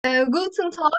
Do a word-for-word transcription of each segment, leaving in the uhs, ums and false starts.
Äh, guten Tag,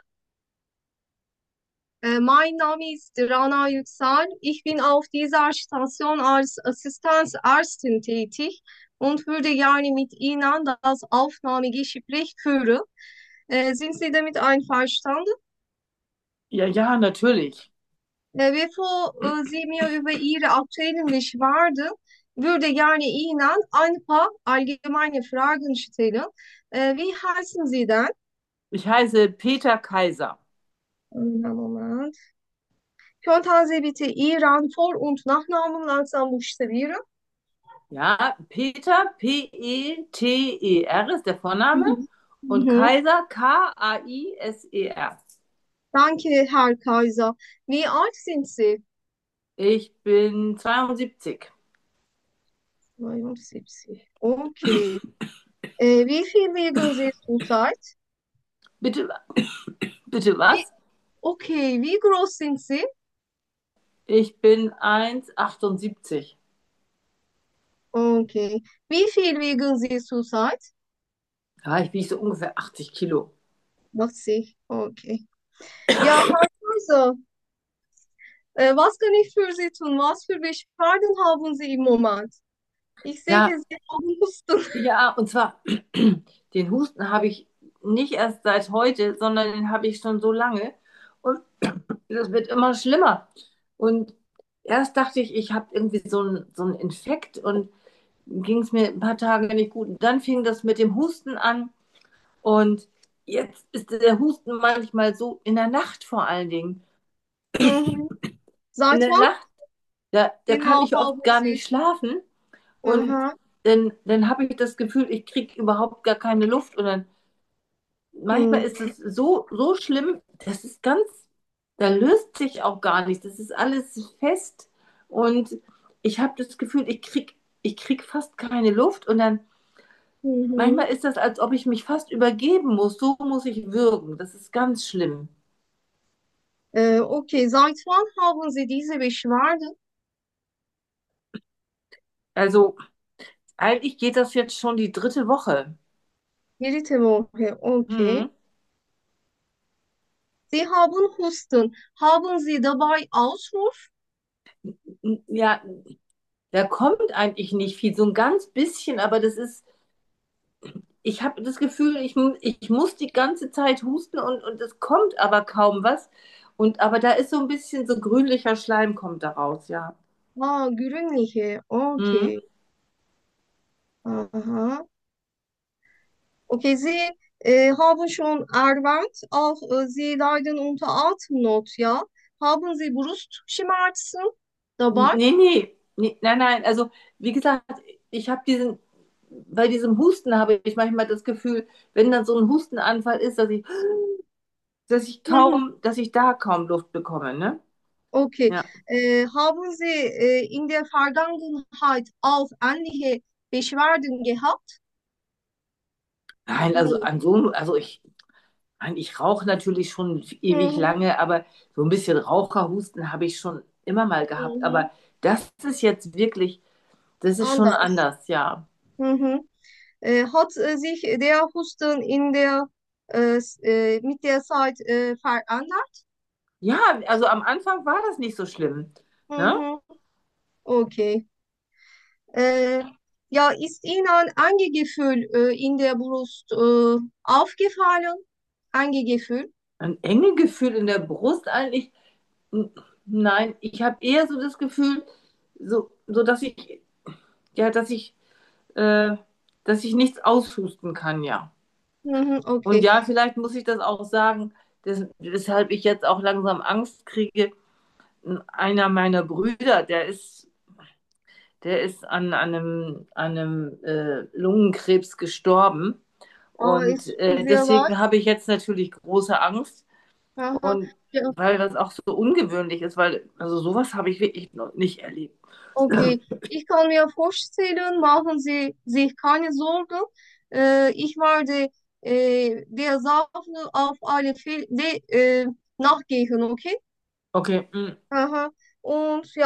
äh, mein Name ist Rana Yüksel. Ich bin auf dieser Station als Assistenzärztin tätig und würde gerne mit Ihnen das Aufnahmegespräch führen. Äh, sind Sie damit einverstanden? Ja, ja, natürlich. Äh, bevor äh, Sie mir über Ihre aktuellen Beschwerden, würde gerne Ihnen ein paar allgemeine Fragen stellen. Äh, wie heißen Sie denn? Ich heiße Peter Kaiser. Einen Moment. Könnten Sie bitte Ihren Vor- und Nachnamen langsam buchstabieren? Ja, Peter, P E T E R ist der Vorname Mhm. und Mhm. Kaiser, K A I S E R. Danke, Herr Kaiser. Wie alt sind Sie? Ich bin zweiundsiebzig. zweiundsiebzig. Okay. Äh, wie viel wiegen Sie zurzeit? Bitte, bitte Wie, was? okay, wie groß sind Sie? Ich bin eins Komma achtundsiebzig. Okay. Wie viel wiegen Sie zurzeit? Ja, ich wiege so ungefähr achtzig Kilo. achtzig. Okay. Ja, Herr Kaiser, äh, was kann ich für Sie tun? Was für Beschwerden haben Sie im Moment? Ich sehe, Ja, Sie haben Husten. ja, und zwar, den Husten habe ich nicht erst seit heute, sondern den habe ich schon so lange. Und das wird immer schlimmer. Und erst dachte ich, ich habe irgendwie so einen so einen Infekt und ging es mir ein paar Tage nicht gut. Und dann fing das mit dem Husten an. Und jetzt ist der Husten manchmal so in der Nacht vor allen Dingen. Mhm. In Seit der wann Nacht, da, da kann genau ich oft haben gar Sie? nicht schlafen. Und Aha. dann, dann habe ich das Gefühl, ich kriege überhaupt gar keine Luft. Und dann manchmal Mhm. ist es so, so schlimm, das ist ganz, da löst sich auch gar nichts. Das ist alles fest und ich habe das Gefühl, ich krieg, ich krieg fast keine Luft und dann Mhm. manchmal ist das, als ob ich mich fast übergeben muss. So muss ich würgen. Das ist ganz schlimm. Äh, okay, seit wann haben Sie diese Beschwerde? Also eigentlich geht das jetzt schon die dritte Woche. Dritte Woche, okay. Mhm. Sie haben Husten. Haben Sie dabei Ausruf? Ja, da kommt eigentlich nicht viel, so ein ganz bisschen, aber das ist, ich habe das Gefühl, ich, mu- ich muss die ganze Zeit husten und, und es kommt aber kaum was. Und aber da ist so ein bisschen so grünlicher Schleim kommt da raus, ja. Ah, grünliche, Mhm. okay. Aha. Okay, Sie äh, haben schon erwähnt, auch äh, Sie leiden unter Atemnot, ja? Haben Sie Brustschmerzen dabei? Nee, nee, nee, nein, nein. Also wie gesagt, ich habe diesen, bei diesem Husten habe ich manchmal das Gefühl, wenn dann so ein Hustenanfall ist, dass ich, dass ich Mhm. kaum, dass ich da kaum Luft bekomme, ne? Okay. Ja. Äh, haben Sie äh, in der Vergangenheit auch ähnliche Beschwerden gehabt? Nein, also Mhm. an so, also ich, Nein, ich rauche natürlich schon ewig Mhm. lange, aber so ein bisschen Raucherhusten habe ich schon immer mal gehabt. Mhm. Aber das ist jetzt wirklich, das ist schon Anders. anders, ja. Mhm. Äh, hat äh, sich der Husten in der, äh, s- äh, mit der Zeit äh, verändert? Ja, also am Anfang war das nicht so schlimm. Ne? Mhm. Okay. Äh, ja, ist Ihnen ein Gefühl äh, in der Brust äh, aufgefallen? Ein Gefühl? Ein enge Gefühl in der Brust eigentlich. n- Nein, ich habe eher so das Gefühl, so, so dass ich, ja, dass ich, äh, dass ich nichts aushusten kann, ja. Mhm, Und okay. ja, vielleicht muss ich das auch sagen, dass, weshalb ich jetzt auch langsam Angst kriege. Einer meiner Brüder, der ist, der ist an, an einem, an einem äh, Lungenkrebs gestorben. Ah, Und es tut äh, mir leid. deswegen habe ich jetzt natürlich große Angst. Aha. Und Ja, weil das auch so ungewöhnlich ist, weil also sowas habe ich wirklich noch nicht erlebt. okay, ich kann mir vorstellen, machen Sie sich keine Sorgen. Äh, ich werde äh, der Sache auf alle Fälle äh, nachgehen, okay? Okay, mm, Aha. Und ja.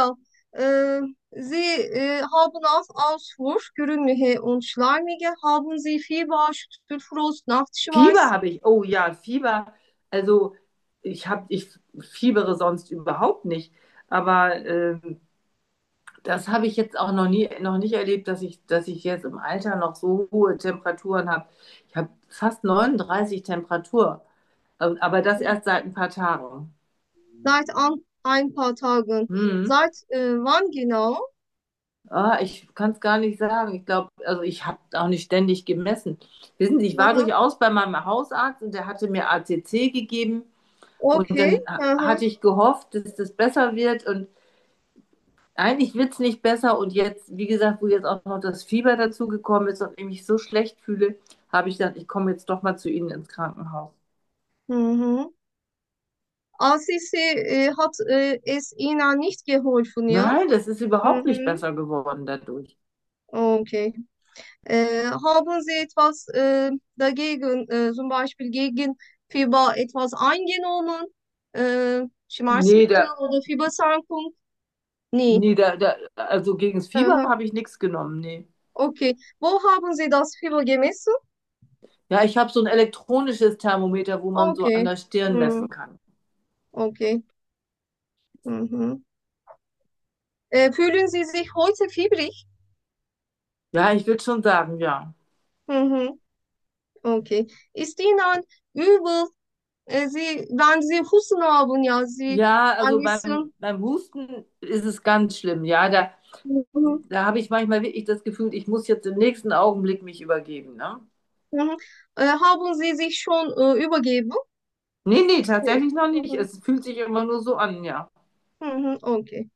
Äh, Sie äh, haben auch Auswurf, grünliche und schleimige. Haben Sie Fieber, Schüttelfrost, Fieber Nachtschweiß? habe ich. Oh ja, Fieber. Also ich habe, ich fiebere sonst überhaupt nicht. Aber ähm, das habe ich jetzt auch noch nie, noch nicht erlebt, dass ich, dass ich jetzt im Alter noch so hohe Temperaturen habe. Ich habe fast neununddreißig Temperatur. Ähm, Aber das erst seit ein paar Tagen. Seit an, ein paar Tagen. Hm. Seit äh, wann genau? Ah, ich kann es gar nicht sagen. Ich glaube, also ich habe auch nicht ständig gemessen. Wissen Sie, ich war Aha. durchaus bei meinem Hausarzt und der hatte mir A C C gegeben. Und Okay. dann Aha. hatte ich gehofft, dass das besser wird. Und eigentlich wird es nicht besser. Und jetzt, wie gesagt, wo jetzt auch noch das Fieber dazu gekommen ist und ich mich so schlecht fühle, habe ich gedacht, ich komme jetzt doch mal zu Ihnen ins Krankenhaus. Mhm. Asisi äh, hat äh, es Ihnen nicht geholfen, ja? Nein, das ist überhaupt nicht Mhm. besser geworden dadurch. Okay. Äh, haben Sie etwas äh, dagegen, äh, zum Beispiel gegen Fieber etwas eingenommen? Äh, Nee, Schmerzmittel da, oder Fiebersenkung? Nee. nee, da, da, also gegen das Fieber Aha. habe ich nichts genommen, nee. Okay. Wo haben Sie das Fieber gemessen? Ja, ich habe so ein elektronisches Thermometer, wo man so an Okay. der Stirn Mhm. messen kann. Okay. Mhm. Äh, fühlen Sie sich heute fiebrig? Ja, ich würde schon sagen, ja. Mhm. Okay. Ist Ihnen übel, äh, Sie, wenn Sie Husten haben, ja, Sie Ja, ein also beim, bisschen. beim Husten ist es ganz schlimm. Ja, da, Mhm. da habe ich manchmal wirklich das Gefühl, ich muss jetzt im nächsten Augenblick mich übergeben, ne? Mhm. Äh, haben Sie sich schon äh, übergeben? Nee, nee, Nee. tatsächlich noch nicht. Mhm. Es fühlt sich immer nur so an, ja. Mhm. Okay.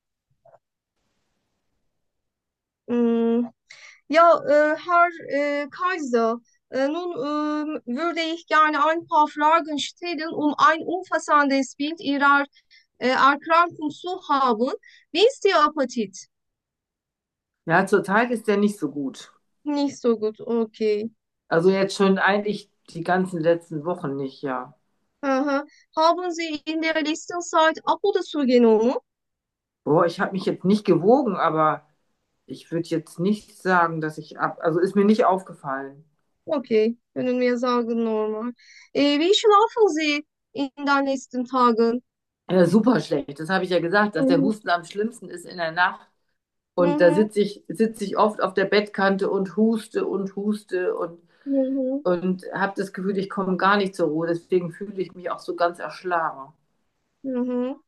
Mm. Ja, äh, Herr äh, Kaiser, äh, nun ähm, würde ich gerne ein paar Fragen stellen, um ein umfassendes Bild Ihrer äh, Erkrankung zu haben. Wie ist Ihr Appetit? Ja, zurzeit ist der nicht so gut. Nicht so gut, okay. Also jetzt schon eigentlich die ganzen letzten Wochen nicht, ja. Aha. Haben Sie in der letzten Zeit ab oder zugenommen? Boah, ich habe mich jetzt nicht gewogen, aber ich würde jetzt nicht sagen, dass ich ab, also ist mir nicht aufgefallen. Okay, können wir sagen normal. Äh, wie schlafen Sie in den letzten Tagen? Ja, super schlecht. Das habe ich ja gesagt, dass der Mhm. Husten am schlimmsten ist in der Nacht. Und da Mhm. sitze ich, sitze ich oft auf der Bettkante und huste und huste und, Mhm. und habe das Gefühl, ich komme gar nicht zur Ruhe. Deswegen fühle ich mich auch so ganz erschlagen. Mhm.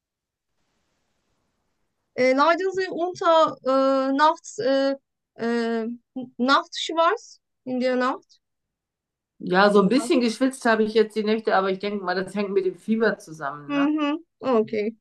Äh, leiden Sie unter äh, Nachts, äh, äh, Nachtschweiß in der Nacht? Ja, so ein bisschen geschwitzt habe ich jetzt die Nächte, aber ich denke mal, das hängt mit dem Fieber zusammen, ne? Mhm. Okay.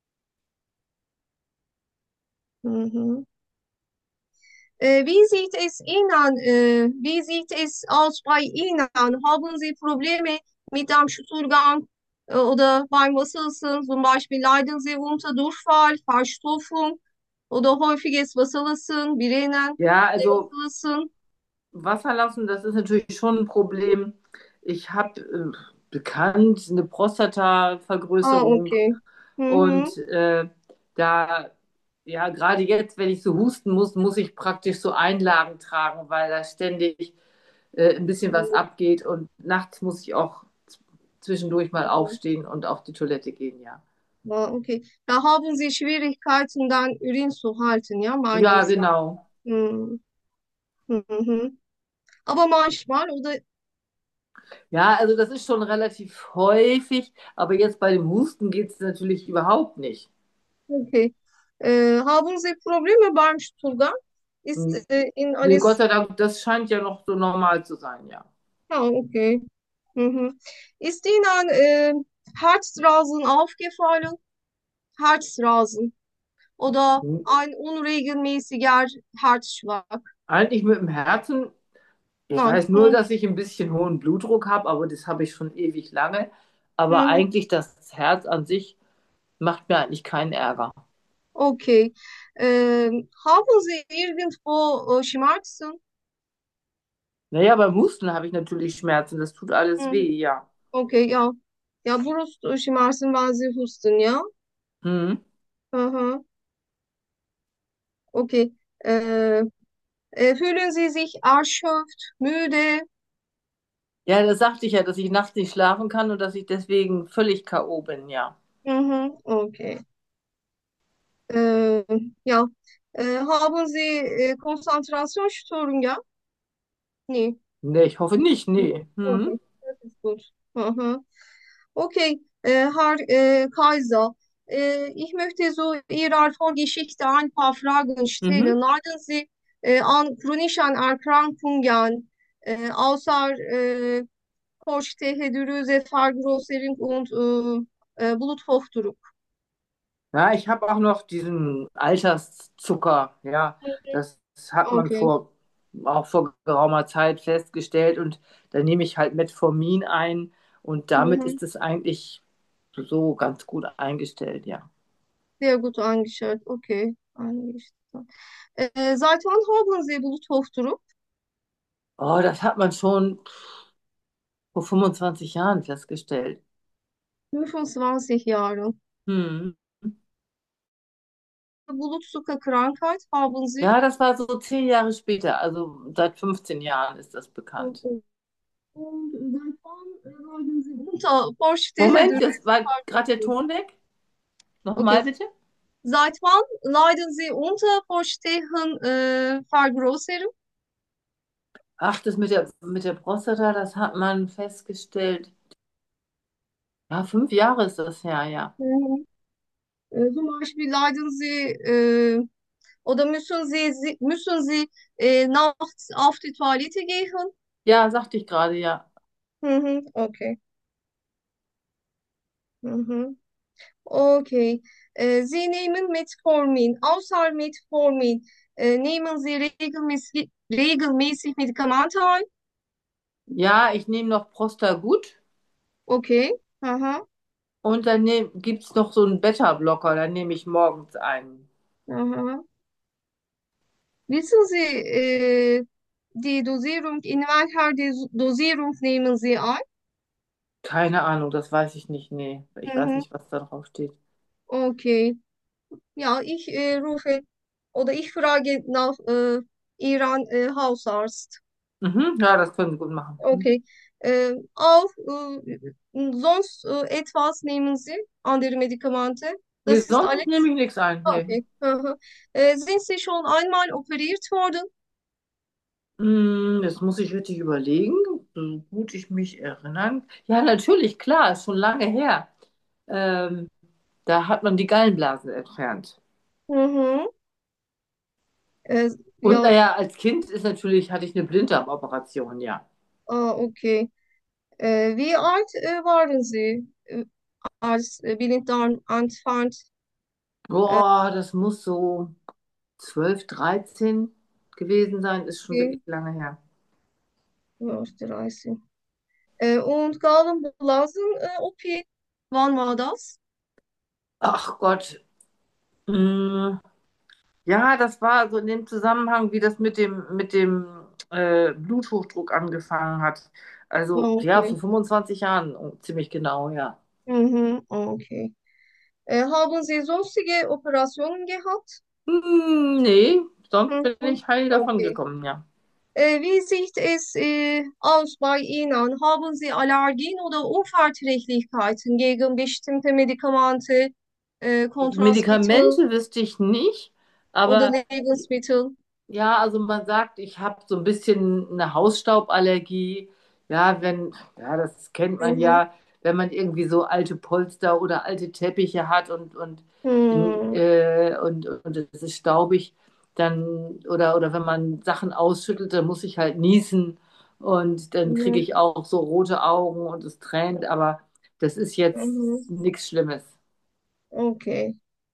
Mhm. Äh, wie sieht es Ihnen, äh, wie sieht es aus bei Ihnen? Haben Sie Probleme mit dem Stuhlgang äh, oder beim Wasserlassen? Zum Beispiel leiden Sie unter Durchfall, Verstopfung oder häufiges Wasserlassen, Migräne, Ja, also Wasserlassen? Wasser lassen, das ist natürlich schon ein Problem. Ich habe äh, bekannt eine Ah, Prostatavergrößerung okay. Mhm. und äh, da, ja, gerade jetzt, wenn ich so husten muss, muss ich praktisch so Einlagen tragen, weil da ständig äh, ein bisschen was abgeht und nachts muss ich auch z- zwischendurch mal Mhm. aufstehen und auf die Toilette gehen, ja. Ah, okay. Da haben Sie Schwierigkeiten, dann Urin zu halten, ja, meinen Ja, Sie. genau. Mhm. Mhm. Aber manchmal, oder? Ja, also das ist schon relativ häufig, aber jetzt bei dem Husten geht es natürlich überhaupt nicht. Okay. Äh, haben Sie Probleme beim Stuhlgang? Ist Hm. äh, Ihnen Nee, Gott alles... sei Dank, das scheint ja noch so normal zu sein, ja. Ah, okay. Mhm. Ist Ihnen äh, Herzrasen aufgefallen? Herzrasen oder Hm. ein unregelmäßiger Herzschlag? Eigentlich mit dem Herzen, ich Nein. weiß nur, Hm. dass ich ein bisschen hohen Blutdruck habe, aber das habe ich schon ewig lange. Aber Mhm. eigentlich das Herz an sich macht mir eigentlich keinen Ärger. Okay. Ähm, haben Sie irgendwo äh, Schmerzen? Naja, beim Husten habe ich natürlich Schmerzen, das tut alles Mhm. weh, ja. Okay, ja. Ja, Brustschmerzen, weil Sie husten, ja? Hm. Aha. Okay. Äh, äh, fühlen Sie sich erschöpft, müde? Ja, das sagte ich ja, dass ich nachts nicht schlafen kann und dass ich deswegen völlig K O bin, ja. Mhm, okay. Äh, ja. Äh, haben Sie äh, Konzentrationsstörungen? Ja? Nee. Nee, ich hoffe nicht, Mhm. nee. Okay, Hm. das ist gut. Aha. Okay, äh, Herr äh, Kaiser, äh, ich möchte so Ihrer Vorgeschichte ein paar Fragen stellen. Mhm. Leiden Sie äh, an chronischen Erkrankungen, äh, außer äh, Korsstehedrüse, Vergrößerung und äh, äh, Bluthochdruck? Ja, ich habe auch noch diesen Alterszucker, ja. Das hat man Okay. vor, auch vor geraumer Zeit festgestellt und da nehme ich halt Metformin ein und damit Mhm. ist es eigentlich so ganz gut eingestellt, ja. Sehr gut eingestellt. Okay. Eingestellt. Äh, seit wann haben Sie Bluthochdruck? Oh, das hat man schon vor fünfundzwanzig Jahren festgestellt. fünfundzwanzig Jahre. Hm. Blutzuckerkrankheit haben Sie? Ja, das war so zehn Jahre später, also seit fünfzehn Jahren ist das bekannt. Okay. Und seit wann äh, leiden Sie unter Vorstehenden? Moment, jetzt war gerade der Ton weg. Okay. Nochmal bitte. Seit wann leiden Sie unter Vorstehen äh, Vergrößerung? Ach, das mit der, mit der Prostata, das hat man festgestellt. Ja, fünf Jahre ist das her, ja. Mhm. Äh, zum Beispiel leiden Sie äh, oder müssen Sie, Sie müssen Sie äh, nachts auf die Toilette gehen? Ja, sagte ich gerade, ja. Mhm. Okay. Mhm. Okay. Äh, Sie nehmen Metformin. Außer Metformin äh, nehmen Sie regelmäßig, regelmäßig Medikamente ein? Ja, ich nehme noch Prostagut Okay. Aha. und dann nehm, gibt es noch so einen Beta-Blocker, dann nehme ich morgens einen. Aha. Wissen Sie äh, die Dosierung, in welcher Dos- Dosierung nehmen Sie ein? Keine Ahnung, das weiß ich nicht, nee. Ich weiß Mhm. nicht, was da drauf steht. Okay. Ja, ich äh, rufe oder ich frage nach äh, Ihren äh, Hausarzt. Mhm, ja, das können Sie gut machen. Hm. Okay. Äh, auch äh, sonst äh, etwas nehmen Sie, andere Medikamente. Nee, Das ist sonst nehme alles. ich nichts ein. Nee. Okay. Aha. Äh, sind Sie schon einmal operiert worden? Hm, das muss ich wirklich überlegen, so gut ich mich erinnern. Ja, natürlich, klar, ist schon lange her. Ähm, Da hat man die Gallenblase entfernt. Mhm. Äh, Und ja, naja, als Kind ist natürlich, hatte ich eine Blinddarmoperation, ja. ah, okay. Äh, wie alt äh, waren Sie, äh, als äh, Blinddarm anfand? Äh, Boah, das muss so zwölf, dreizehn gewesen sein, ist schon okay. wirklich lange her. Ja, dreißig. Äh, und Gallenblasen-O P, wann war das? Ach Gott. Mm, ja, das war so in dem Zusammenhang, wie das mit dem, mit dem äh, Bluthochdruck angefangen hat. Ah, Also ja, okay. vor fünfundzwanzig Jahren, oh, ziemlich genau, ja. Mhm, okay. Äh, haben Sie sonstige Operationen gehabt? Hm, nee, sonst bin Mhm, ich heil davon okay. gekommen, ja. Äh, wie sieht es äh, aus bei Ihnen? Haben Sie Allergien oder Unverträglichkeiten gegen bestimmte Medikamente, äh, Kontrastmittel Medikamente wüsste ich nicht, oder aber Lebensmittel? ja, also man sagt, ich habe so ein bisschen eine Hausstauballergie. Ja, wenn, ja, das kennt man Mhm. ja, wenn man irgendwie so alte Polster oder alte Teppiche hat und, und, in, Mhm. äh, und, und es ist staubig, dann, oder, oder wenn man Sachen ausschüttelt, dann muss ich halt niesen und dann kriege Mhm. ich auch so rote Augen und es tränt, aber das ist Mhm. jetzt nichts Schlimmes. Okay.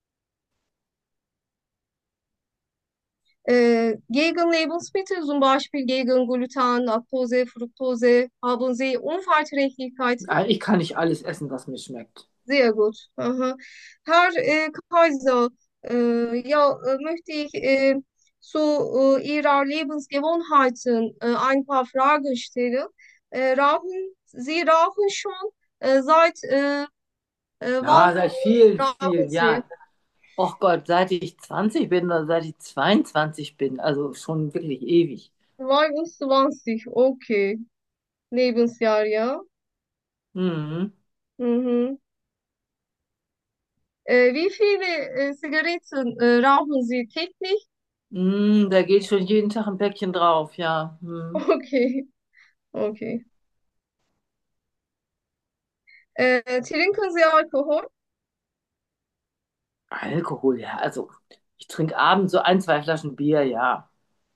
Äh, gegen Lebensmittel, zum Beispiel gegen Gluten, Laktose, Fructose, haben Sie Unverträglichkeiten? Ah, ich kann nicht alles essen, was mir schmeckt. Sehr gut. Aha. Herr äh, Kaiser, äh, ja, äh, möchte ich äh, zu äh, Ihrer Lebensgewohnheiten äh, ein paar Fragen stellen. Äh, rauchen, Sie rauchen schon? Äh, seit äh, äh, wann Ja, seit vielen, rauchen vielen Sie? Jahren. Och Gott, seit ich zwanzig bin oder seit ich zweiundzwanzig bin, also schon wirklich ewig. zweiundzwanzig, okay. Lebensjahr, ja. Mhm. Mhm. Äh, wie viele äh, Zigaretten äh, rauchen Sie täglich? Mm, da geht schon jeden Tag ein Päckchen drauf, ja. Mhm. Okay, okay. Äh, trinken Sie Alkohol? Alkohol, ja, also ich trinke abends so ein, zwei Flaschen Bier, ja.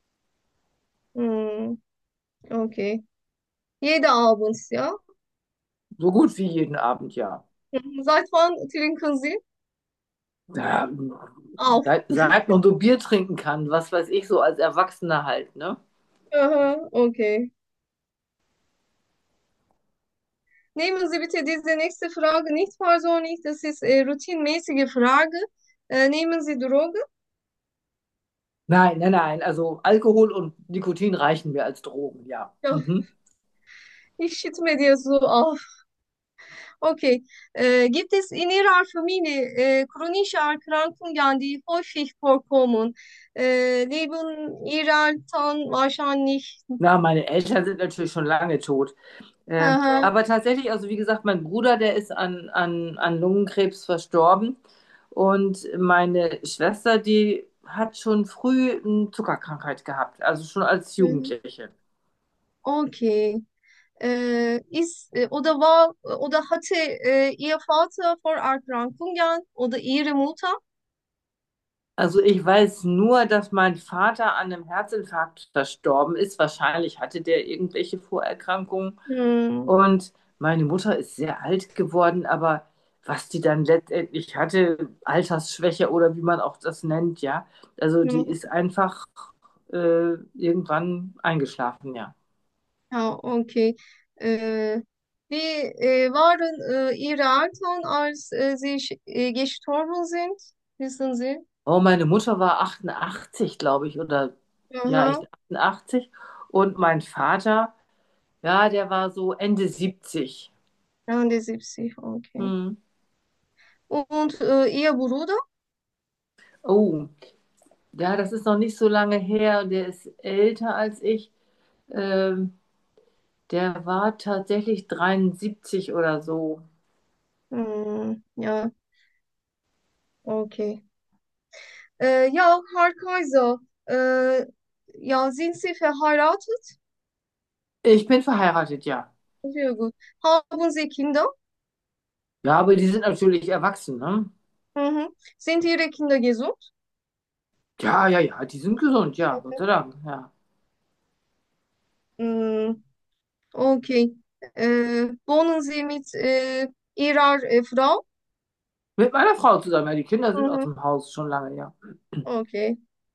Hm, okay. Jede Abend, ja? So gut wie jeden Abend, ja. Mhm. Seit wann trinken Sie? Ja, Auch. seit, seit man so Bier trinken kann, was weiß ich, so als Erwachsener halt, ne? Aha, okay. Nehmen Sie bitte diese nächste Frage nicht persönlich, das ist äh, routinemäßige Frage. Äh, nehmen Sie Drogen? Nein, nein, nein, also Alkohol und Nikotin reichen mir als Drogen, ja. Ja, Mhm. ich schütte dir so auf. Okay. Äh, gibt es in Ihrer Familie äh, chronische Erkrankungen, die häufig vorkommen? Äh, leben Ihre Eltern wahrscheinlich? Na, meine Eltern sind natürlich schon lange tot. Ähm, Aha. aber tatsächlich, also wie gesagt, mein Bruder, der ist an, an, an Lungenkrebs verstorben. Und meine Schwester, die hat schon früh eine Zuckerkrankheit gehabt, also schon als Mhm. Jugendliche. Okay. Äh, ist äh, oder war oder hatte äh, Ihr Vater Vorerkrankungen oder Ihre Mutter? Also ich weiß nur, dass mein Vater an einem Herzinfarkt verstorben ist. Wahrscheinlich hatte der irgendwelche Vorerkrankungen. Hm. Und meine Mutter ist sehr alt geworden, aber was die dann letztendlich hatte, Altersschwäche oder wie man auch das nennt, ja. Also die Hm. ist einfach äh, irgendwann eingeschlafen, ja. Ja, okay. Äh, wie äh, waren äh, Ihre Eltern, als äh, sie sch- äh, gestorben sind? Wissen Sie? Oh, meine Mutter war achtundachtzig, glaube ich, oder ja, Aha, echt achtundachtzig. Und mein Vater, ja, der war so Ende siebzig. Ende siebzig, okay. Hm. Und äh, Ihr Bruder? Oh, ja, das ist noch nicht so lange her. Der ist älter als ich. Ähm, der war tatsächlich dreiundsiebzig oder so. Hm, ja, okay. Äh, ja, Herr Kaiser, äh, ja, sind Sie verheiratet? Ich bin verheiratet, ja. Sehr gut. Haben Sie Kinder? Ja, aber die sind natürlich erwachsen, ne? Mhm. Sind Ihre Kinder gesund? Ja, ja, ja, die sind gesund, ja, Gott sei Dank, ja. Hm, okay. Äh, wohnen Sie mit äh, Ihrer äh, Frau? Mit meiner Frau zusammen, ja, die Kinder sind aus Mhm. dem Haus schon lange, ja. Okay.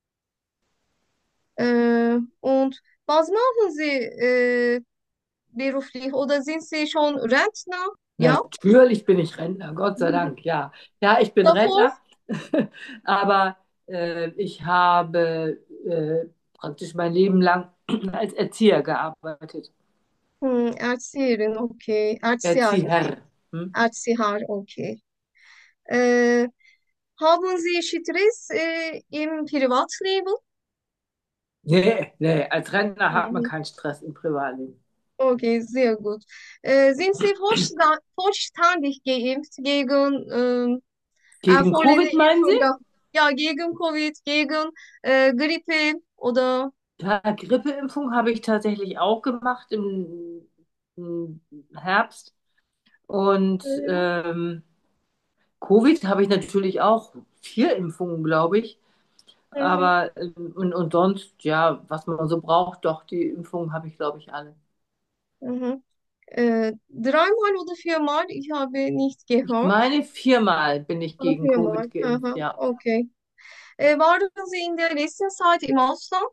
Äh, und was machen Sie äh, beruflich oder sind Sie schon Rentner? Ja, Natürlich bin ich Rentner, Gott sei Dank, ja. Ja, ich bin davor Rentner, aber äh, ich habe äh, praktisch mein Leben lang als Erzieher gearbeitet. hm, Erzieherin, okay. Erzieher, Erzieher. Hm? Erzieher, okay. Äh, haben Sie Stress äh, im Privatleben? Nee, nee, als Rentner hat man Mhm. keinen Stress im Privatleben. Okay, sehr gut. Äh, sind Sie vollsta- vollständig geimpft gegen ähm, Gegen erfollene Covid meinen Sie? Impfungen? Ja, gegen Covid, gegen äh, Grippe oder Ja, Grippeimpfung habe ich tatsächlich auch gemacht im, im Herbst. Und Mhm. ähm, Covid habe ich natürlich auch vier Impfungen, glaube ich. Mhm. Aber ähm, und, und sonst, ja, was man so braucht, doch, die Impfungen habe ich, glaube ich, alle. Mhm. Äh, dreimal oder viermal? Ich habe nicht Ich gehört. meine, viermal bin ich Oder gegen viermal. Covid geimpft, Aha, ja. okay. Äh, waren Sie in der letzten Zeit im Ausland?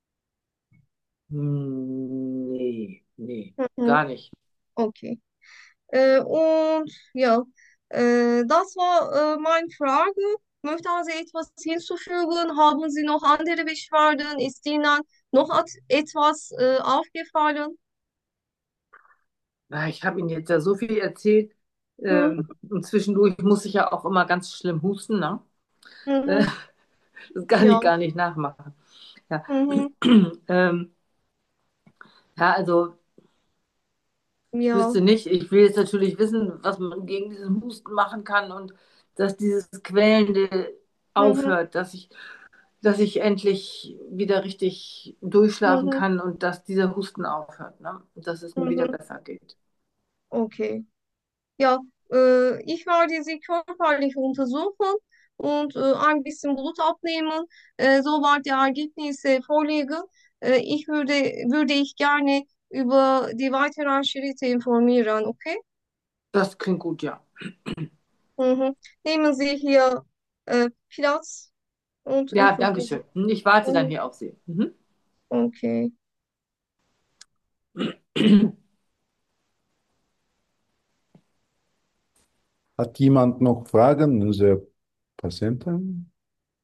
Hm, nee, nee, Mhm. gar nicht. Okay. Äh, und ja, äh, das war äh, meine Frage. Möchten Sie etwas hinzufügen? Haben Sie noch andere Beschwerden? Ist Ihnen noch at- etwas äh, aufgefallen? Na, ich habe Ihnen jetzt ja so viel erzählt. Mhm. Ähm, und zwischendurch muss ich ja auch immer ganz schlimm husten, ne? Hı Äh, hı. das kann Ja. ich gar nicht nachmachen. Ja, Hı hı. ähm, ja, also ich Ja. wüsste nicht, ich will jetzt natürlich wissen, was man gegen diesen Husten machen kann und dass dieses Quälende Hı hı. aufhört, dass ich, dass ich endlich wieder richtig Hı durchschlafen hı. kann und dass dieser Husten aufhört, ne? Und dass es Hı mir wieder hı. besser geht. Okay. Ja, äh, ich werde sie körperlich untersuchen und äh, ein bisschen Blut abnehmen. Äh, sobald die Ergebnisse vorliegen, äh, ich würde, würde ich gerne über die weiteren Schritte informieren, okay? Das klingt gut, ja. Mhm. Nehmen Sie hier äh, Platz und Ja, öffnen danke Sie. schön. Ich warte dann Mhm. hier auf Sie. Mhm. Okay. Hat jemand noch Fragen, unsere Patienten?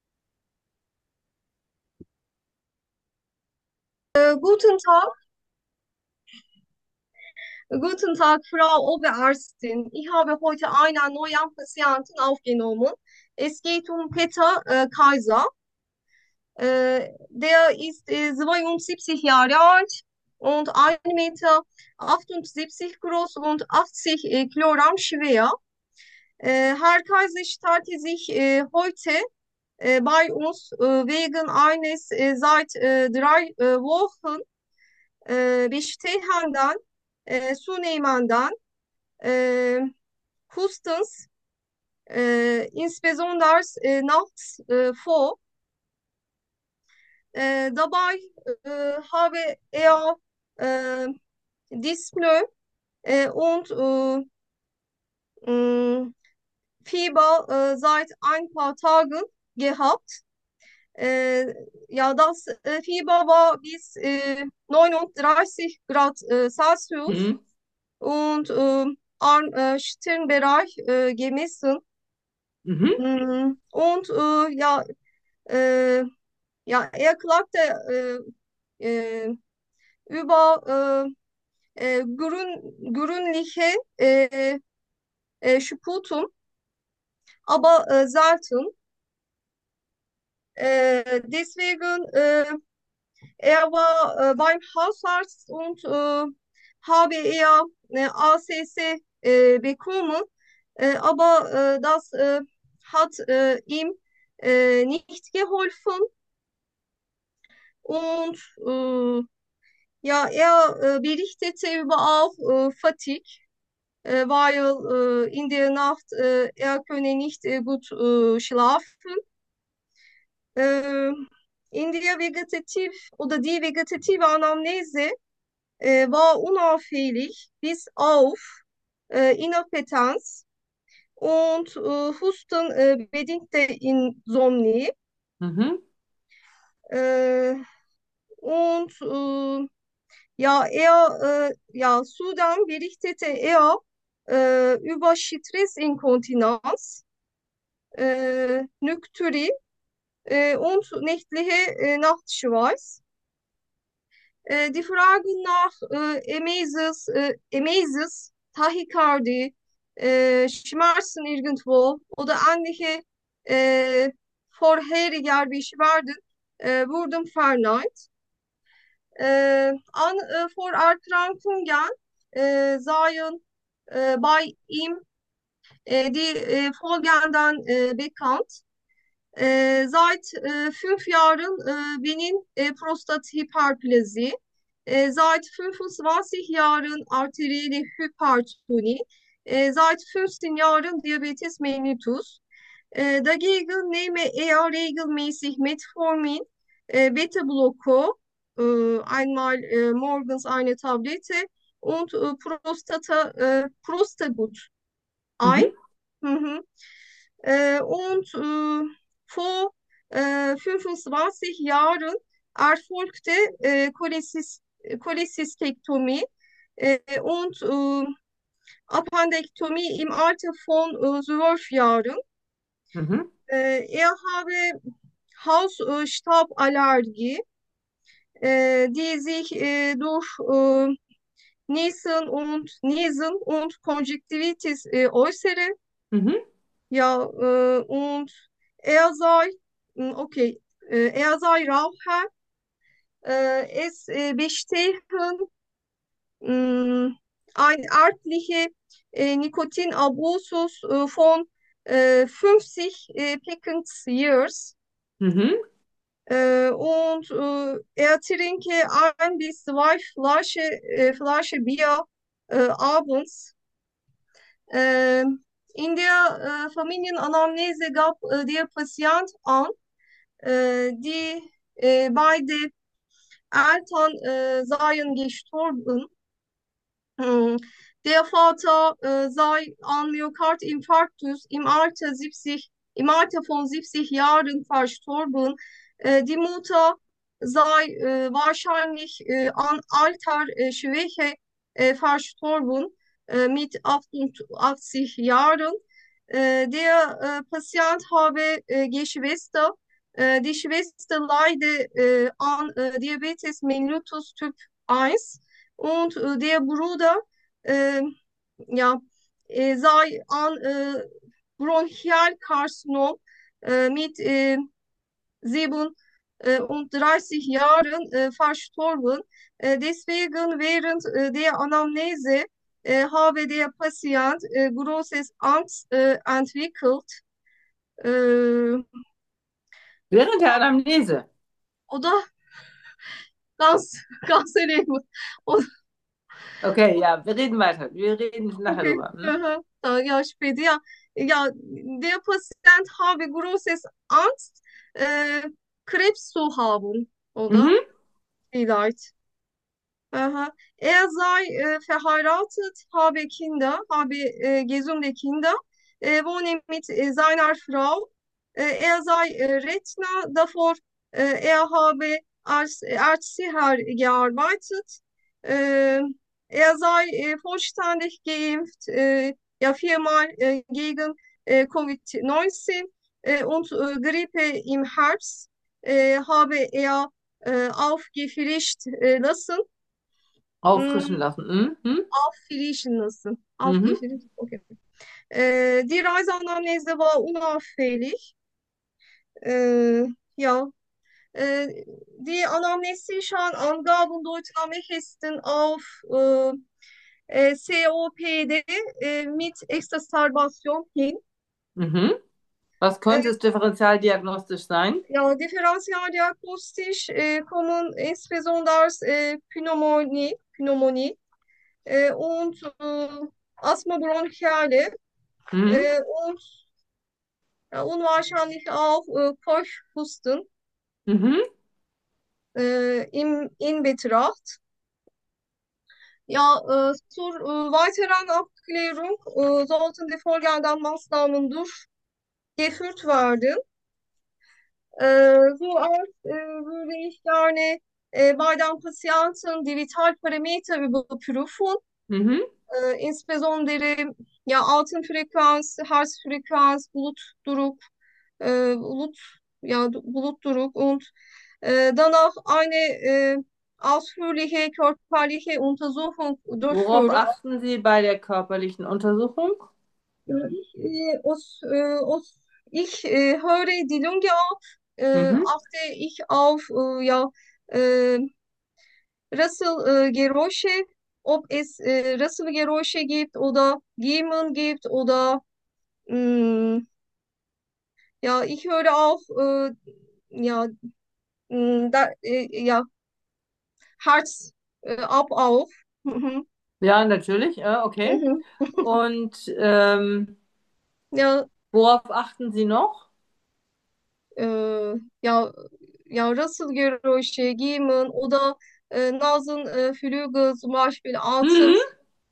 Äh, guten Tag. Guten Tag, Frau Oberärztin. Ich habe heute einen neuen Patienten aufgenommen. Es geht um Peter äh, Kaiser. Äh, der ist äh, zweiundsiebzig Jahre alt und ein Meter achtundsiebzig groß und achtzig äh, Kilogramm schwer. Äh, Herr Kaiser stellte sich äh, heute äh, bei uns äh, wegen eines äh, seit äh, drei äh, Wochen äh, bestehenden, äh, zunehmenden äh, Hustens, äh, insbesondere äh, nachts äh, vor. Äh, dabei äh, habe er äh, Dyspnoe äh, und äh, mh, Fieber äh, seit ein paar Tagen gehabt. Äh, ja, das äh, Fieber war bis äh, neununddreißig Grad äh, Celsius Mhm. und äh, am äh, Stirnbereich äh, gemessen. Mhm. Mm, Und äh, ja, äh, ja, er klagte äh, äh, über äh, äh, grün, grünliche äh, äh, Sputum, aber äh, selten. Äh, deswegen, äh, er war äh, beim Hausarzt und äh, habe er äh, A C C äh, bekommen, äh, aber äh, das äh, hat äh, ihm äh, nicht geholfen und äh, ja, er äh, berichtete über auch äh, Fatigue, äh, weil äh, in der Nacht äh, er könne nicht äh, gut äh, schlafen. Äh, in der Vegetativ oder die vegetative Anamnese äh, war unauffällig bis auf äh, Inkompetenz und äh, Husten äh, bedingte Insomnie. Mhm. Äh, und äh, ja, er, äh, ja, zudem berichtete er äh, über Stressinkontinenz, äh, Nükturi äh, und nächtliche äh, Nachtschweiß. Äh, die Frage nach äh, Emesis, äh, Emesis, Tachykardie, äh, Schmerzen irgendwo oder ähnliche äh, vorherige Beschwerden äh, wurden verneint. Äh, an äh, Vorerkrankungen äh, seien äh, bei ihm äh, die äh, folgenden äh, bekannt. Äh, seit äh, fünf Jahren äh, benin äh, Prostathyperplasie, äh, seit fünfundzwanzig Jahren arterielle Hypertonie, äh, seit fünfzehn Jahren Diabetes mellitus. Äh, dagegen nehme er regelmäßig Metformin, äh, Beta-Blocker, äh, einmal äh, morgens eine Tablette und äh, Prostata, äh, Prostagut ein. Mhm. Hı hı. Äh, und äh, vor äh, fünfundzwanzig Jahren erfolgte äh, Cholecyst Cholecystektomie äh, und äh, Appendektomie im Alter von äh, zwölf Jahren. Mhm. Äh, er habe Hausstauballergie, äh, die sich äh, durch äh, Niesen und Niesen und Konjunktivitis äh, äußere. Mhm. Ja, äh, und er sei, hm, okay, äh, er sei Raucher, äh, es äh, bestehen mh, ein örtlicher äh, Nikotinabusus äh, von äh, fünfzig äh, Pickens Years. Mhm. Äh, und äh, er trinke ein bis zwei Flasche, äh, Flasche Bier äh, abends. Äh, in der äh, Familienanamnese gab äh, der Patient an, äh, die äh, beide Eltern äh, seien gestorben. Hm, Der Vater äh, sei an Myokardinfarktus im Alter siebzig, im Alter von siebzig Jahren verstorben. Äh, die Mutter sei äh, wahrscheinlich äh, an Altersschwäche äh, verstorben äh, mit achtundachtzig Jahren. Äh, der äh, Patient habe äh, Geschwister. Äh, die Schwester leide äh, an äh, Diabetes mellitus Typ eins und äh, der Bruder äh, ja, äh, sei an äh, Bronchialkarzinom äh, mit äh, siebenunddreißig Jahren äh, verstorben. Äh, deswegen während äh, der Anamnese äh, habe der Patient äh, großes Angst äh, entwickelt. Äh, Während der Anamnese. oder ganz, ganz erlebend. Und Okay, ja, wir reden weiter. Wir reden nachher okay. drüber. Hm? Aha. Da, ja, später. Ja, ja, der Patient habe großes Angst, äh, Krebs zu haben, oder? Mhm. Vielleicht. Aha. Er sei äh, verheiratet, habe Kinder, habe äh, gesunde Kinder, äh, wohne mit äh, seiner Frau. Äh, er sei äh, Rentner, davor äh, er habe als Erzieher gearbeitet. Äh, Er sei äh, vollständig geimpft, äh, ja viermal äh, gegen äh, Covid neunzehn äh, und äh, Grippe im Herbst äh, habe er äh, aufgefrischt äh, lassen. Auffrischen Hm, lassen. Mhm. Auffrischen lassen. Mhm. Aufgefrischt, okay. Äh, die Reiseanamnese war unauffällig. Äh, ja, äh, die anamnestischen Angaben deuten am ehesten auf äh, äh, C O P D äh, mit Exacerbation hin. Mhm. Was Äh, könnte es differentialdiagnostisch sein? ja, differentialdiagnostisch äh, kommen insbesondere äh, Pneumonie, Pneumonie äh, und äh, Asthma bronchiale Mhm. äh, und ja, unwahrscheinlich auch äh, Keuchhusten Mhm. äh, im, in Betracht. Ja, äh, zur äh, weiteren Abklärung äh, sollten die folgenden Maßnahmen durchgeführt werden. Äh, zuerst äh, würde ich gerne äh, bei den Patienten die Vitalparameter überprüfen, Mhm. äh, insbesondere ja, Atemfrequenz, Herzfrequenz, Blutdruck, äh, Blut, ja, Blutdruck und äh, danach eine äh, ausführliche körperliche Untersuchung Worauf durchführen. achten Sie bei der körperlichen Untersuchung? Ja, Ich, äh, aus, äh, aus, ich äh, höre die Lunge ab, äh, Mhm. achte ich auf äh, ja, äh, Rasselgeräusche, ob es äh, Rasselgeräusche gibt oder Gähmen gibt oder mh, ja, ich höre auch äh, ja, mh, da, äh, ja, Herz äh, ab auf. Mhm. Ja, natürlich. Äh, okay. Mhm. Und ähm, Ja, worauf achten Sie noch? äh, ja, ja, Rasselgeräusche, Gähmen oder äh, Nasenflüge, zum Beispiel Atem, Mhm.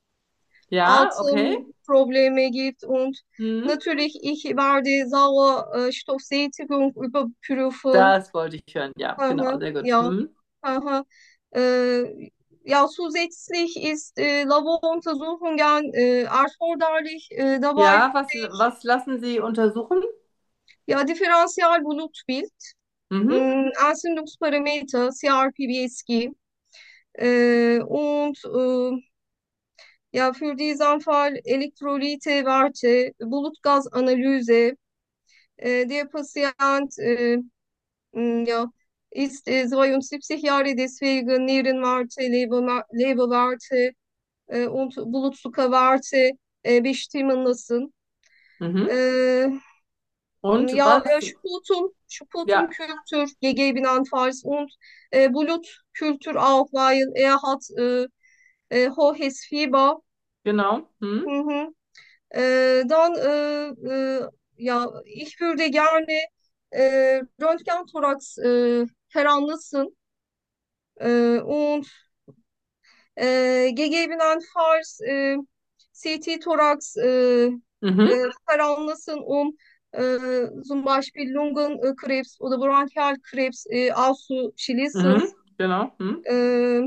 Ja, okay. Atemprobleme gibt und Mhm. natürlich ich werde Sauerstoffsättigung überprüfen. Das wollte ich hören. Ja, genau, Aha, sehr gut. ja, Mhm. aha. Äh, ja, zusätzlich ist äh, Laboruntersuchungen äh, erforderlich. Äh, dabei Ja, was, was lassen Sie untersuchen? ja Differentialblutbild, Mhm. mh, Entzündungsparameter, C R P B S G äh, und äh, ja für diesen Fall Elektrolyte, Werte, Blutgasanalyse Äh, der Patient äh, mh, ja, ist äh, zweiundsiebzig Jahre, deswegen Nierenwerte, Leber, Leberwerte äh, und Blutzuckerwerte äh, bestimmen lassen. Mhm. Äh, Und ja, äh, was? Sputum, Ja, Sputumkültür gegebenenfalls und äh, Blutkültür auch, weil er hat äh, äh, hohes Fieber. genau. Mhm. Mhm. Äh, dann, äh, äh, ja, ich würde gerne äh, Röntgenthorax äh, veranlassen äh, und äh, gegebenenfalls äh, C T-Thorax äh, Mhm. äh, veranlassen, um äh, zum Beispiel Lungenkrebs oder Bronchialkrebs äh, auszuschließen. Mhm. Genau. Mhm. Äh,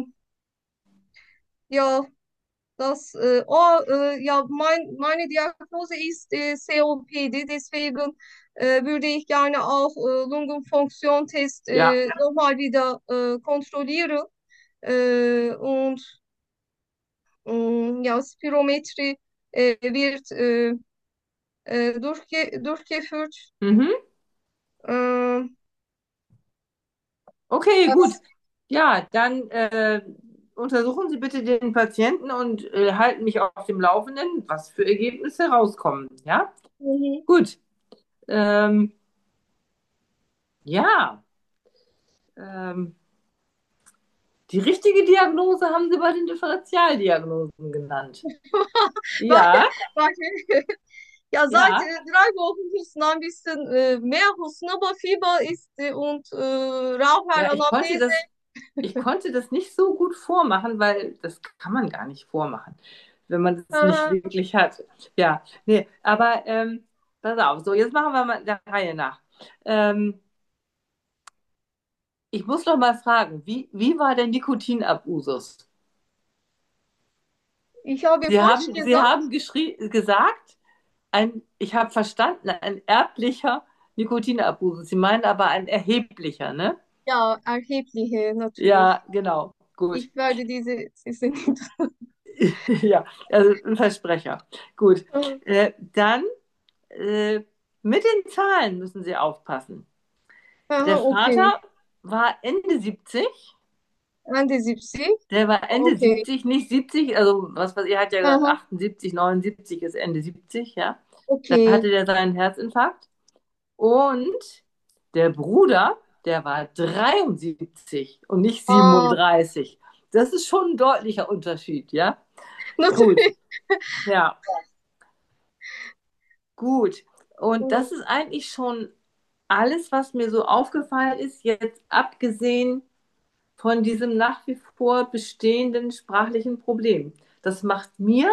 ja, Das, äh, oh, äh, ja, mein, meine Diagnose ist äh, C O P D, deswegen äh, würde ich gerne auch äh, Lungenfunktionstest Ja. äh, nochmal wieder äh, kontrollieren. Äh, und mh, ja, Spirometrie äh, wird äh, äh, durchge durchgeführt. Mhm. Äh, Okay, gut. das, Ja, dann äh, untersuchen Sie bitte den Patienten und äh, halten mich auf dem Laufenden, was für Ergebnisse rauskommen. Ja, mhm. gut. Ähm, ja, ähm, die richtige Diagnose haben Sie bei den Differentialdiagnosen genannt. Warte, Ja, warte. Ja, seit ja. äh, drei Wochen Husten, ein bisschen äh, mehr Husten, aber Fieber ist äh, und äh, Ja, ich konnte Raucheranamnese. das, ich konnte das nicht so gut vormachen, weil das kann man gar nicht vormachen, wenn man das nicht Aha. wirklich hat. Ja, nee, aber ähm, pass auf, so, jetzt machen wir mal der Reihe nach. Ähm, ich muss doch mal fragen, wie, wie war der Nikotinabusus? Ich habe Sie falsch haben, Sie gesagt. haben geschrie gesagt, ein, ich habe verstanden, ein erblicher Nikotinabusus. Sie meinen aber ein erheblicher, ne? Ja, erhebliche natürlich. Ja, genau. Gut. Ich werde diese, diese nicht. Ja, also ein Versprecher. Gut. Äh, dann äh, mit den Zahlen müssen Sie aufpassen. Aha, Der okay. Vater war Ende siebzig. Ende siebzig. Der war Ende Okay. siebzig, nicht siebzig. Also, was weiß ich, er hat ja gesagt, Aha, achtundsiebzig, neunundsiebzig ist Ende siebzig, ja. Da okay. hatte der seinen Herzinfarkt. Und der Bruder, der war dreiundsiebzig und nicht Ah, siebenunddreißig. Das ist schon ein deutlicher Unterschied, ja. Gut, natürlich. ja. Gut. Und das ist eigentlich schon alles, was mir so aufgefallen ist, jetzt abgesehen von diesem nach wie vor bestehenden sprachlichen Problem. Das macht mir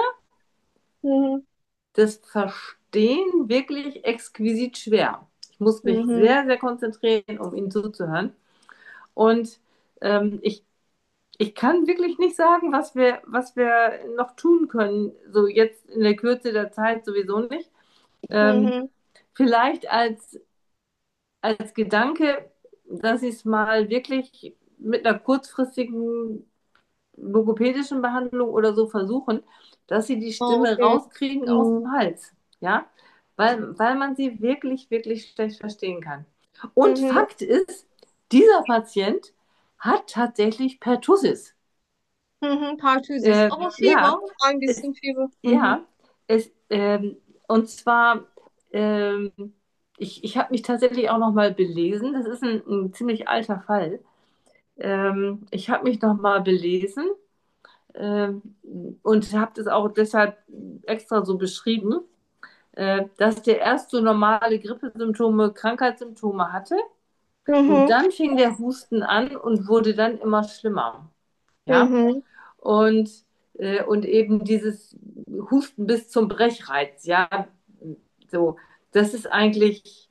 Mhm. das Verstehen wirklich exquisit schwer. Ich muss mich Mhm. sehr, sehr konzentrieren, um Ihnen zuzuhören. Und ähm, ich, ich kann wirklich nicht sagen, was wir, was wir noch tun können, so jetzt in der Kürze der Zeit sowieso nicht. Ähm, Mhm. vielleicht als als Gedanke, dass sie es mal wirklich mit einer kurzfristigen logopädischen Behandlung oder so versuchen, dass sie die Ah, Stimme okay. rauskriegen aus Mhm. dem Hals. Ja, weil, weil man sie wirklich, wirklich schlecht verstehen kann. Und Mhm. Fakt ist, dieser Patient hat tatsächlich Pertussis. Mhm. Parthösis. Äh, Aber Fieber, ja, ein es, bisschen Fieber. Mhm. ja, es, ähm, und zwar, ähm, ich, ich habe mich tatsächlich auch noch mal belesen. Das ist ein, ein ziemlich alter Fall. Ähm, ich habe mich noch mal belesen ähm, und habe das auch deshalb extra so beschrieben, äh, dass der erst so normale Grippesymptome, Krankheitssymptome hatte und Mhm. dann fing der Husten an und wurde dann immer schlimmer. Ja, Mhm. und, äh, und eben dieses Husten bis zum Brechreiz, ja, so, das ist eigentlich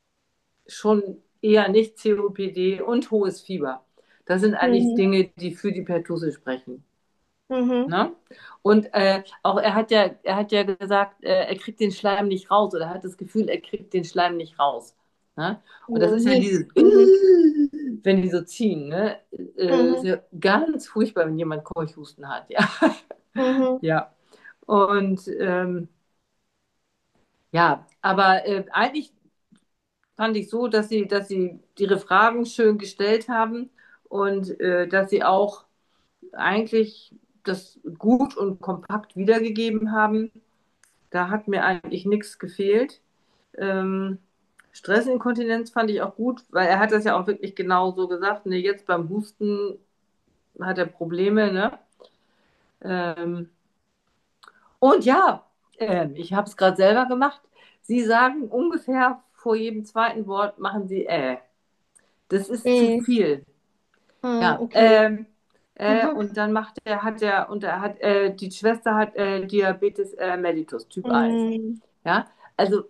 schon eher nicht C O P D und hohes Fieber. Das sind eigentlich Mhm. Dinge, die für die Pertusse sprechen. Mhm. Ne? Und äh, auch er hat ja, er hat ja gesagt, äh, er kriegt den Schleim nicht raus oder er hat das Gefühl, er kriegt den Schleim nicht raus. Ne? Und das Mhm. ist ja Yes. dieses, Mhm. wenn die so ziehen, ne? Äh, ist Mhm. ja ganz furchtbar, wenn jemand Keuchhusten hat, ja. Mhm. Ja. Und ähm, ja, aber äh, eigentlich fand ich so, dass sie, dass sie ihre Fragen schön gestellt haben und äh, dass sie auch eigentlich das gut und kompakt wiedergegeben haben. Da hat mir eigentlich nichts gefehlt. Ähm, Stressinkontinenz fand ich auch gut, weil er hat das ja auch wirklich genau so gesagt. Ne, jetzt beim Husten hat er Probleme, ne? Ähm, und ja, äh, ich habe es gerade selber gemacht. Sie sagen ungefähr vor jedem zweiten Wort machen Sie äh. Das ist zu Äh, viel. ah, Ja, okay. ähm, äh, Mhm. und dann macht er, hat er, und er hat, äh, die Schwester hat äh, Diabetes äh, mellitus Typ eins. Mhm. Ja, also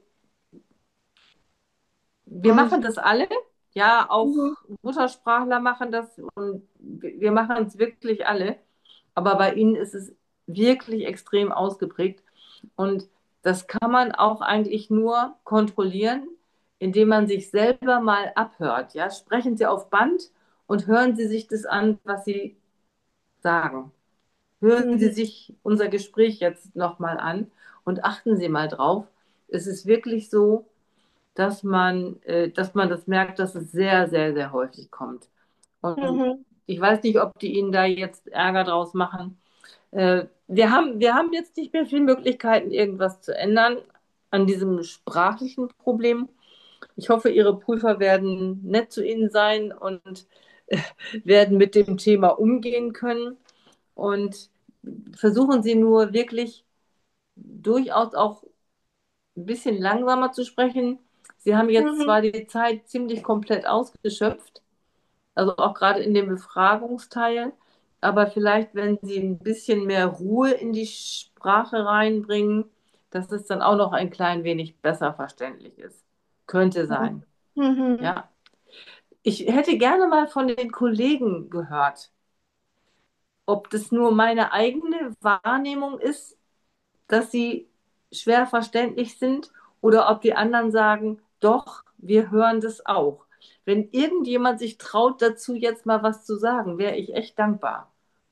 wir machen Also, das alle. Ja, auch mhm. Muttersprachler machen das und wir machen es wirklich alle. Aber bei ihnen ist es wirklich extrem ausgeprägt. Und das kann man auch eigentlich nur kontrollieren, indem man sich selber mal abhört. Ja, sprechen Sie auf Band und hören Sie sich das an, was Sie sagen. Hören Sie Mhm. sich unser Gespräch jetzt nochmal an und achten Sie mal drauf. Es ist wirklich so, dass man, äh, dass man das merkt, dass es sehr, sehr, sehr häufig kommt. Und Mhm. ich weiß nicht, ob die Ihnen da jetzt Ärger draus machen. Äh, wir haben, wir haben jetzt nicht mehr viele Möglichkeiten, irgendwas zu ändern an diesem sprachlichen Problem. Ich hoffe, Ihre Prüfer werden nett zu Ihnen sein und äh, werden mit dem Thema umgehen können. Und versuchen Sie nur wirklich durchaus auch ein bisschen langsamer zu sprechen. Sie haben jetzt Mhm. zwar die Zeit ziemlich komplett ausgeschöpft, also auch gerade in dem Befragungsteil, aber vielleicht, wenn Sie ein bisschen mehr Ruhe in die Sprache reinbringen, dass es dann auch noch ein klein wenig besser verständlich ist. Könnte sein. Mhm. Ja. Ich hätte gerne mal von den Kollegen gehört, ob das nur meine eigene Wahrnehmung ist, dass sie schwer verständlich sind oder ob die anderen sagen, doch, wir hören das auch. Wenn irgendjemand sich traut, dazu jetzt mal was zu sagen, wäre ich echt dankbar.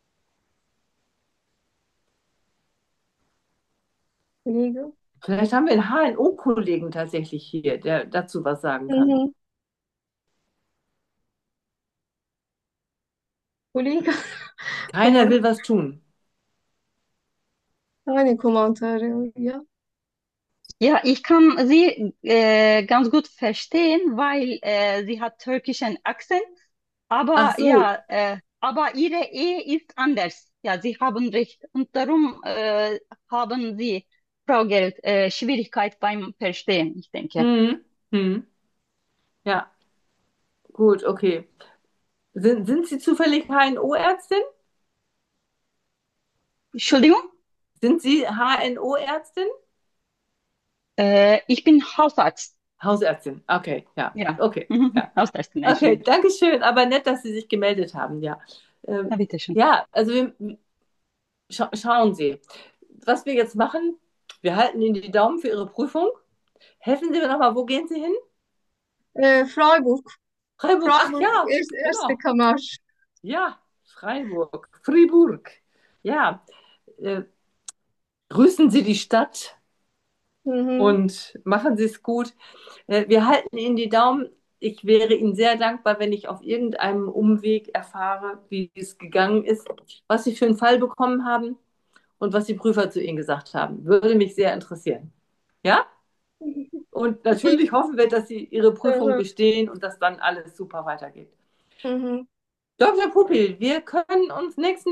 Kollege. Vielleicht haben wir einen H N O-Kollegen tatsächlich hier, der dazu was sagen kann. Mhm. Kollege. Keiner will was tun. Keine Kommentare, ja. Ja, ich kann sie äh, ganz gut verstehen, weil äh, sie hat türkischen Akzent, Ach aber so, ja, äh, aber ihre E ist anders. Ja, Sie haben recht. Und darum äh, haben Sie, Frau Geld, äh, Schwierigkeit beim Verstehen, ich denke. hm, hm. Ja, gut, okay. Sind, sind Sie zufällig H N O-Ärztin? Entschuldigung, Sind Sie H N O-Ärztin? äh, ich bin Hausarzt. Hausärztin. Okay, ja. Ja, Okay, mhm. ja. Hausärztin, Okay, Entschuldigung. danke schön. Aber nett, dass Sie sich gemeldet haben, ja. Ja, Ähm, bitte schön. ja, also wir, scha schauen Sie. Was wir jetzt machen, wir halten Ihnen die Daumen für Ihre Prüfung. Helfen Sie mir nochmal, wo gehen Sie hin? Äh, Freiburg. Freiburg. Ach Freiburg, ja, erst, erste genau. Kammer. Ja, Freiburg. Fribourg. Ja, äh, grüßen Sie die Stadt Mhm. und machen Sie es gut. Äh, wir halten Ihnen die Daumen. Ich wäre Ihnen sehr dankbar, wenn ich auf irgendeinem Umweg erfahre, wie es gegangen ist, was Sie für einen Fall bekommen haben und was die Prüfer zu Ihnen gesagt haben. Würde mich sehr interessieren. Ja? Und Okay. natürlich hoffen wir, dass Sie Ihre Prüfung Mhm. bestehen und dass dann alles super weitergeht. Mhm. Doktor Pupil, wir können uns nächsten